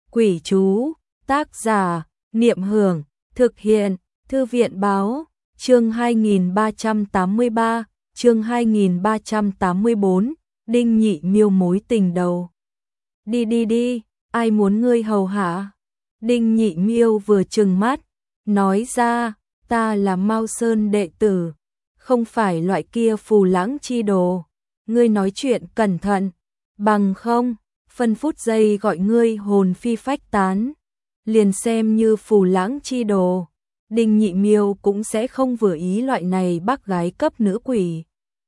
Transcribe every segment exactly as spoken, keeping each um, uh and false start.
Quỷ chú, tác giả, Niệm Hưởng, thực hiện, Thư viện báo, chương hai nghìn ba trăm tám mươi ba, chương hai nghìn ba trăm tám mươi bốn, Đinh Nhị Miêu mối tình đầu. Đi đi đi, ai muốn ngươi hầu hạ? Đinh Nhị Miêu vừa trừng mắt, nói ra, ta là Mao Sơn đệ tử, không phải loại kia phù lãng chi đồ. Ngươi nói chuyện cẩn thận, bằng không, phân phút giây gọi ngươi hồn phi phách tán, liền xem như phù lãng chi đồ. Đinh Nhị Miêu cũng sẽ không vừa ý loại này bác gái cấp nữ quỷ.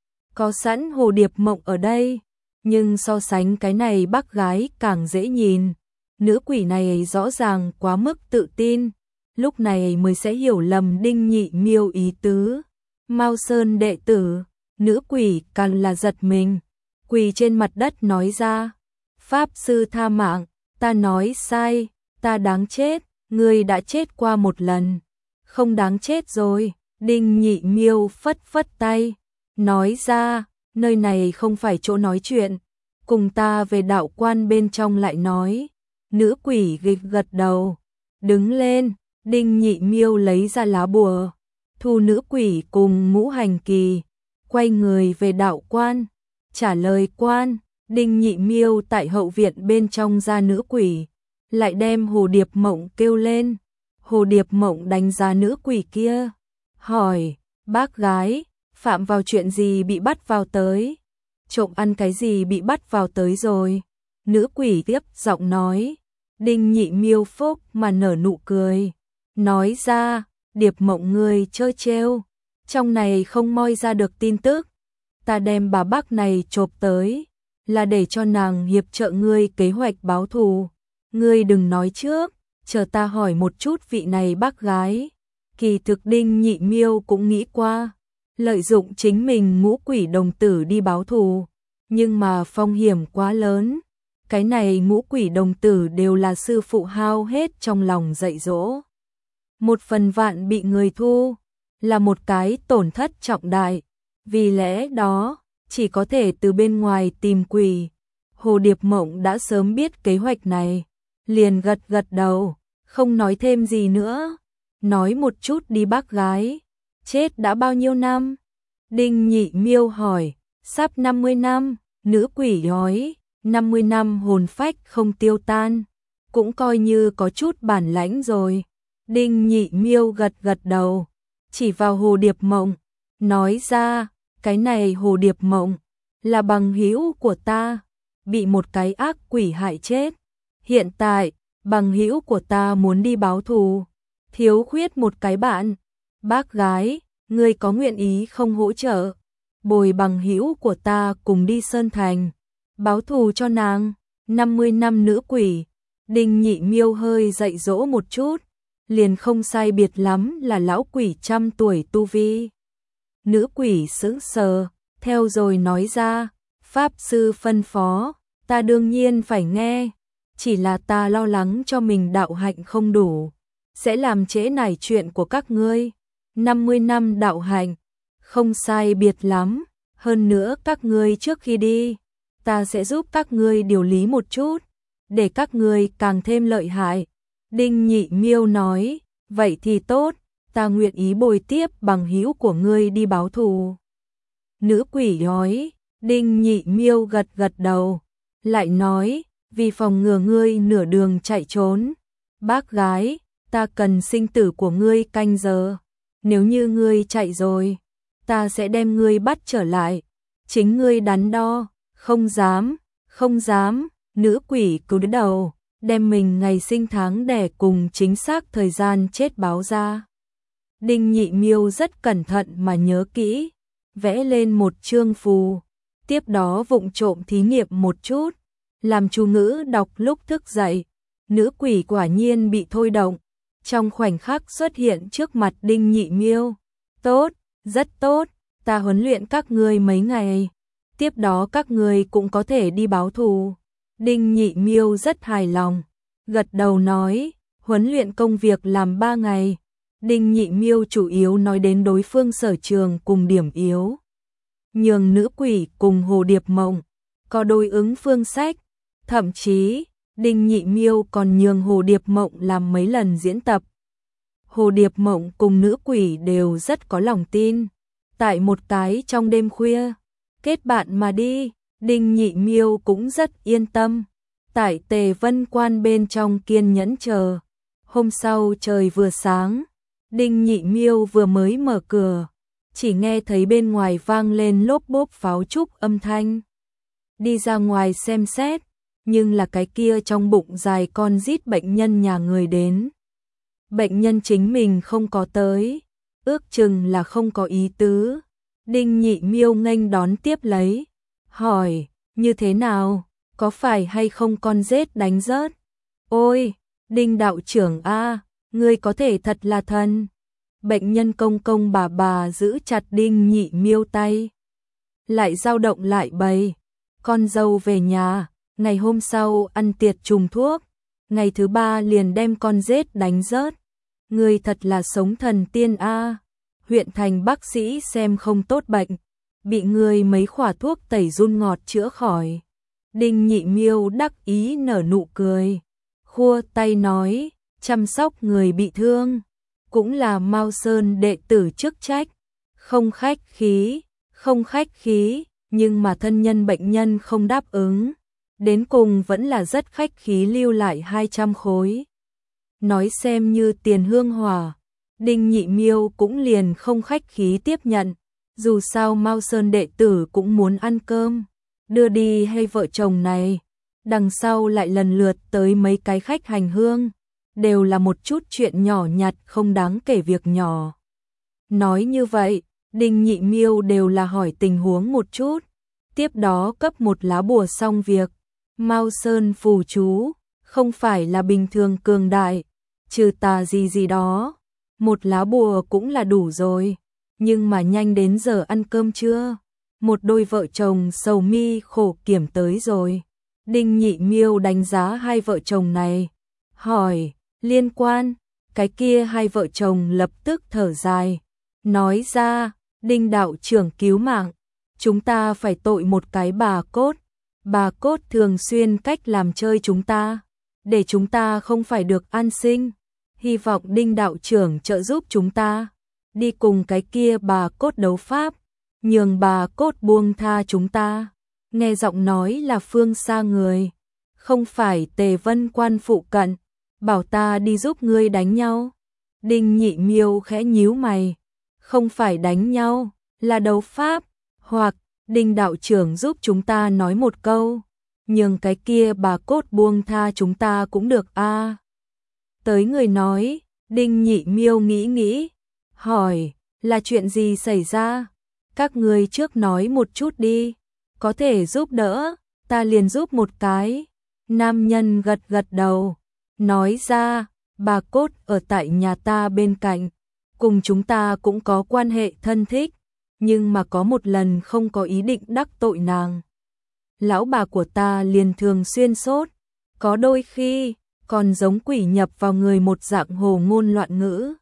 Có sẵn Hồ Điệp Mộng ở đây, nhưng so sánh cái này bác gái càng dễ nhìn. Nữ quỷ này rõ ràng quá mức tự tin, lúc này mới sẽ hiểu lầm Đinh Nhị Miêu ý tứ. Mao Sơn đệ tử, nữ quỷ càng là giật mình, quỳ trên mặt đất nói ra, Pháp sư tha mạng, ta nói sai, ta đáng chết, ngươi đã chết qua một lần, không đáng chết rồi. Đinh Nhị Miêu phất phất tay, nói ra, nơi này không phải chỗ nói chuyện, cùng ta về đạo quan bên trong lại nói. Nữ quỷ gật gật đầu, đứng lên. Đinh Nhị Miêu lấy ra lá bùa, thu nữ quỷ cùng ngũ hành kỳ, quay người về đạo quan, trả lời quan. Đinh Nhị Miêu tại hậu viện bên trong ra nữ quỷ, lại đem Hồ Điệp Mộng kêu lên. Hồ Điệp Mộng đánh giá nữ quỷ kia, hỏi, bác gái, phạm vào chuyện gì bị bắt vào tới? Trộm ăn cái gì bị bắt vào tới rồi? Nữ quỷ tiếp giọng nói. Đinh Nhị Miêu phúc mà nở nụ cười, nói ra, Điệp Mộng ngươi chơi trêu, trong này không moi ra được tin tức. Ta đem bà bác này chộp tới, là để cho nàng hiệp trợ ngươi kế hoạch báo thù. Ngươi đừng nói trước, chờ ta hỏi một chút vị này bác gái. Kỳ thực Đinh Nhị Miêu cũng nghĩ qua, lợi dụng chính mình ngũ quỷ đồng tử đi báo thù, nhưng mà phong hiểm quá lớn. Cái này ngũ quỷ đồng tử đều là sư phụ hao hết trong lòng dạy dỗ. Một phần vạn bị người thu, là một cái tổn thất trọng đại. Vì lẽ đó, chỉ có thể từ bên ngoài tìm quỷ. Hồ Điệp Mộng đã sớm biết kế hoạch này, liền gật gật đầu, không nói thêm gì nữa. Nói một chút đi bác gái, chết đã bao nhiêu năm? Đinh Nhị Miêu hỏi, sắp năm mươi năm, nữ quỷ nói, năm mươi năm hồn phách không tiêu tan, cũng coi như có chút bản lãnh rồi. Đinh Nhị Miêu gật gật đầu, chỉ vào Hồ Điệp Mộng, nói ra, cái này Hồ Điệp Mộng là bằng hữu của ta, bị một cái ác quỷ hại chết. Hiện tại, bằng hữu của ta muốn đi báo thù, thiếu khuyết một cái bạn. Bác gái, ngươi có nguyện ý không hỗ trợ, bồi bằng hữu của ta cùng đi Sơn Thành, báo thù cho nàng? năm mươi năm nữ quỷ, Đinh Nhị Miêu hơi dạy dỗ một chút, liền không sai biệt lắm là lão quỷ trăm tuổi tu vi. Nữ quỷ sững sờ, theo rồi nói ra, Pháp sư phân phó, ta đương nhiên phải nghe, chỉ là ta lo lắng cho mình đạo hạnh không đủ, sẽ làm trễ nải chuyện của các ngươi. năm mươi năm đạo hạnh, không sai biệt lắm, hơn nữa các ngươi trước khi đi, ta sẽ giúp các ngươi điều lý một chút, để các ngươi càng thêm lợi hại. Đinh Nhị Miêu nói, vậy thì tốt, ta nguyện ý bồi tiếp bằng hữu của ngươi đi báo thù. Nữ quỷ nói. Đinh Nhị Miêu gật gật đầu, lại nói, vì phòng ngừa ngươi nửa đường chạy trốn, bác gái, ta cần sinh tử của ngươi canh giờ. Nếu như ngươi chạy rồi, ta sẽ đem ngươi bắt trở lại, chính ngươi đắn đo. Không dám, không dám. Nữ quỷ cúi đầu, đem mình ngày sinh tháng đẻ cùng chính xác thời gian chết báo ra. Đinh Nhị Miêu rất cẩn thận mà nhớ kỹ, vẽ lên một chương phù, tiếp đó vụng trộm thí nghiệm một chút, làm chú ngữ đọc lúc thức dậy. Nữ quỷ quả nhiên bị thôi động, trong khoảnh khắc xuất hiện trước mặt Đinh Nhị Miêu. Tốt, rất tốt, ta huấn luyện các ngươi mấy ngày, tiếp đó các ngươi cũng có thể đi báo thù. Đinh Nhị Miêu rất hài lòng, gật đầu nói, huấn luyện công việc làm ba ngày. Đinh Nhị Miêu chủ yếu nói đến đối phương sở trường cùng điểm yếu, nhường nữ quỷ cùng Hồ Điệp Mộng có đối ứng phương sách, thậm chí Đinh Nhị Miêu còn nhường Hồ Điệp Mộng làm mấy lần diễn tập. Hồ Điệp Mộng cùng nữ quỷ đều rất có lòng tin. Tại một cái trong đêm khuya, kết bạn mà đi, Đinh Nhị Miêu cũng rất yên tâm. Tại Tề Vân Quan bên trong kiên nhẫn chờ. Hôm sau trời vừa sáng, Đinh Nhị Miêu vừa mới mở cửa, chỉ nghe thấy bên ngoài vang lên lốp bốp pháo trúc âm thanh. Đi ra ngoài xem xét, nhưng là cái kia trong bụng dài con rít bệnh nhân nhà người đến. Bệnh nhân chính mình không có tới, ước chừng là không có ý tứ. Đinh Nhị Miêu nghênh đón tiếp lấy, hỏi, như thế nào, có phải hay không con rết đánh rớt? Ôi, Đinh đạo trưởng a, ngươi có thể thật là thần. Bệnh nhân công công bà bà giữ chặt Đinh Nhị Miêu tay, lại dao động lại bày, con dâu về nhà, ngày hôm sau ăn tiệc trùng thuốc, ngày thứ ba liền đem con rết đánh rớt. Ngươi thật là sống thần tiên a. Huyện thành bác sĩ xem không tốt bệnh, bị ngươi mấy khỏa thuốc tẩy run ngọt chữa khỏi. Đinh Nhị Miêu đắc ý nở nụ cười, khua tay nói, chăm sóc người bị thương, cũng là Mao Sơn đệ tử chức trách, không khách khí, không khách khí, nhưng mà thân nhân bệnh nhân không đáp ứng, đến cùng vẫn là rất khách khí lưu lại hai trăm khối. Nói xem như tiền hương hỏa, Đinh Nhị Miêu cũng liền không khách khí tiếp nhận, dù sao Mao Sơn đệ tử cũng muốn ăn cơm, đưa đi hay vợ chồng này, đằng sau lại lần lượt tới mấy cái khách hành hương, đều là một chút chuyện nhỏ nhặt không đáng kể việc nhỏ. Nói như vậy, Đinh Nhị Miêu đều là hỏi tình huống một chút, tiếp đó cấp một lá bùa xong việc. Mao Sơn phù chú, không phải là bình thường cường đại, trừ tà gì gì đó, một lá bùa cũng là đủ rồi, nhưng mà nhanh đến giờ ăn cơm trưa, một đôi vợ chồng sầu mi khổ kiểm tới rồi. Đinh Nhị Miêu đánh giá hai vợ chồng này, hỏi, liên quan, cái kia hai vợ chồng lập tức thở dài, nói ra, Đinh đạo trưởng cứu mạng, chúng ta phải tội một cái bà cốt, bà cốt thường xuyên cách làm chơi chúng ta, để chúng ta không phải được an sinh, hy vọng Đinh đạo trưởng trợ giúp chúng ta, đi cùng cái kia bà cốt đấu pháp, nhường bà cốt buông tha chúng ta. Nghe giọng nói là phương xa người, không phải Tề Vân Quan phụ cận, bảo ta đi giúp ngươi đánh nhau. Đinh Nhị Miêu khẽ nhíu mày, không phải đánh nhau, là đấu pháp, hoặc Đinh đạo trưởng giúp chúng ta nói một câu, nhường cái kia bà cốt buông tha chúng ta cũng được a. À. Tới người nói, Đinh Nhị Miêu nghĩ nghĩ, hỏi, là chuyện gì xảy ra? Các ngươi trước nói một chút đi, có thể giúp đỡ, ta liền giúp một cái. Nam nhân gật gật đầu, nói ra, bà cốt ở tại nhà ta bên cạnh, cùng chúng ta cũng có quan hệ thân thích, nhưng mà có một lần không có ý định đắc tội nàng. Lão bà của ta liền thường xuyên sốt, có đôi khi còn giống quỷ nhập vào người một dạng hồ ngôn loạn ngữ.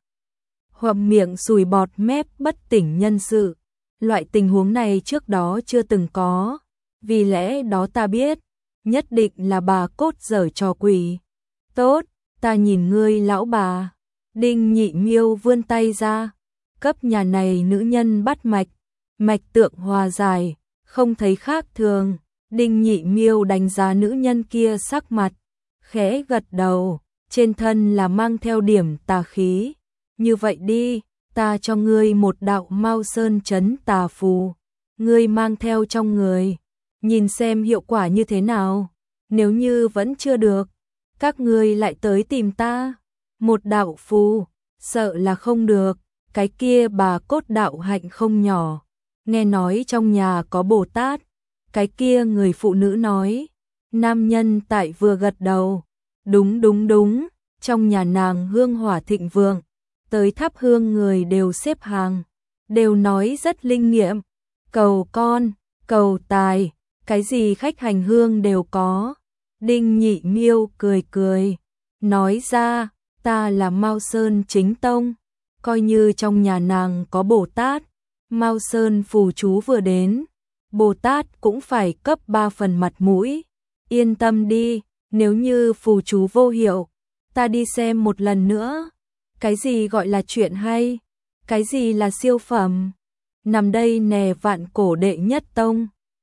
Hậm miệng sùi bọt mép bất tỉnh nhân sự. Loại tình huống này trước đó chưa từng có, vì lẽ đó ta biết, nhất định là bà cốt giở trò quỷ. Tốt, ta nhìn ngươi lão bà. Đinh Nhị Miêu vươn tay ra, cấp nhà này nữ nhân bắt mạch, mạch tượng hòa giải, không thấy khác thường. Đinh Nhị Miêu đánh giá nữ nhân kia sắc mặt, khẽ gật đầu, trên thân là mang theo điểm tà khí. Như vậy đi, ta cho ngươi một đạo Mao Sơn trấn tà phù, ngươi mang theo trong người, nhìn xem hiệu quả như thế nào. Nếu như vẫn chưa được, các ngươi lại tới tìm ta. Một đạo phù, sợ là không được, cái kia bà cốt đạo hạnh không nhỏ. Nghe nói trong nhà có Bồ Tát, cái kia người phụ nữ nói. Nam nhân tại vừa gật đầu, đúng đúng đúng, trong nhà nàng hương hỏa thịnh vượng, tới thắp hương người đều xếp hàng, đều nói rất linh nghiệm, cầu con, cầu tài, cái gì khách hành hương đều có. Đinh Nhị Miêu cười cười, nói ra, ta là Mao Sơn chính tông, coi như trong nhà nàng có Bồ Tát, Mao Sơn phù chú vừa đến, Bồ Tát cũng phải cấp ba phần mặt mũi, yên tâm đi, Nếu như phù chú vô hiệu, ta đi xem một lần nữa. Cái gì gọi là chuyện hay? Cái gì là siêu phẩm? Nằm đây nè vạn cổ đệ nhất tông.